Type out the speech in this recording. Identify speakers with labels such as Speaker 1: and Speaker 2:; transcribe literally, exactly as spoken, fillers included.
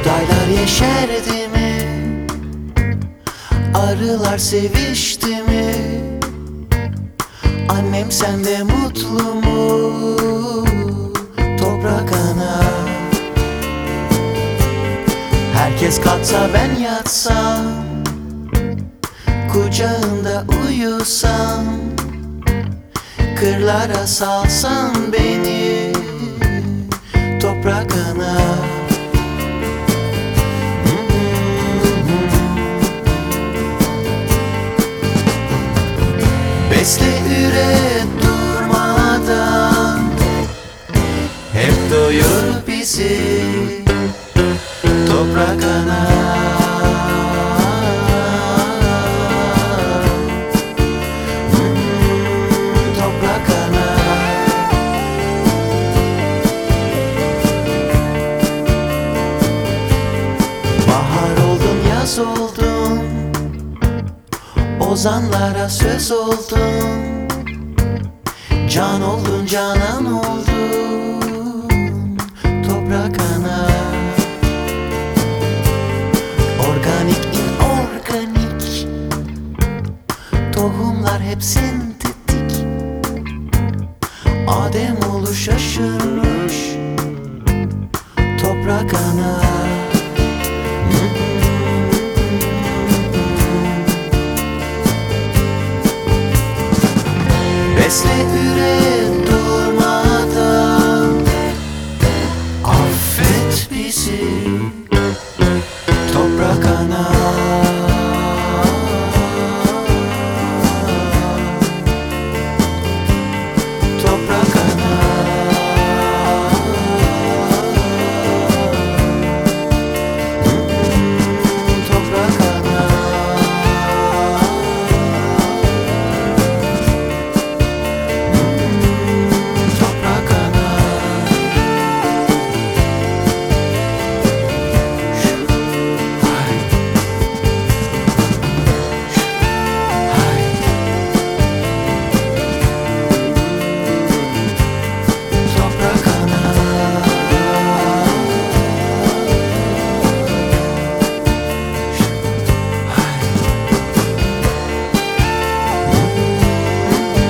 Speaker 1: Buğdaylar yeşerdi mi? Arılar sevişti mi? Annem sende mutlu mu? Toprak ana. Herkes kalksa ben yatsam, kucağında uyusam, kırlara salsan beni, toprak ana. Besle üret durmadan, hep doyur bizi, toprak ana. Toprak ana. Bahar oldun, yaz oldun, ozanlara söz oldun, can oldun, canan oldun, toprak ana. Organik, inorganik, tohumlar hep sentetik. Adem oğlu şaşırmış, toprak ana. Besle üret durmadan, affet bizi.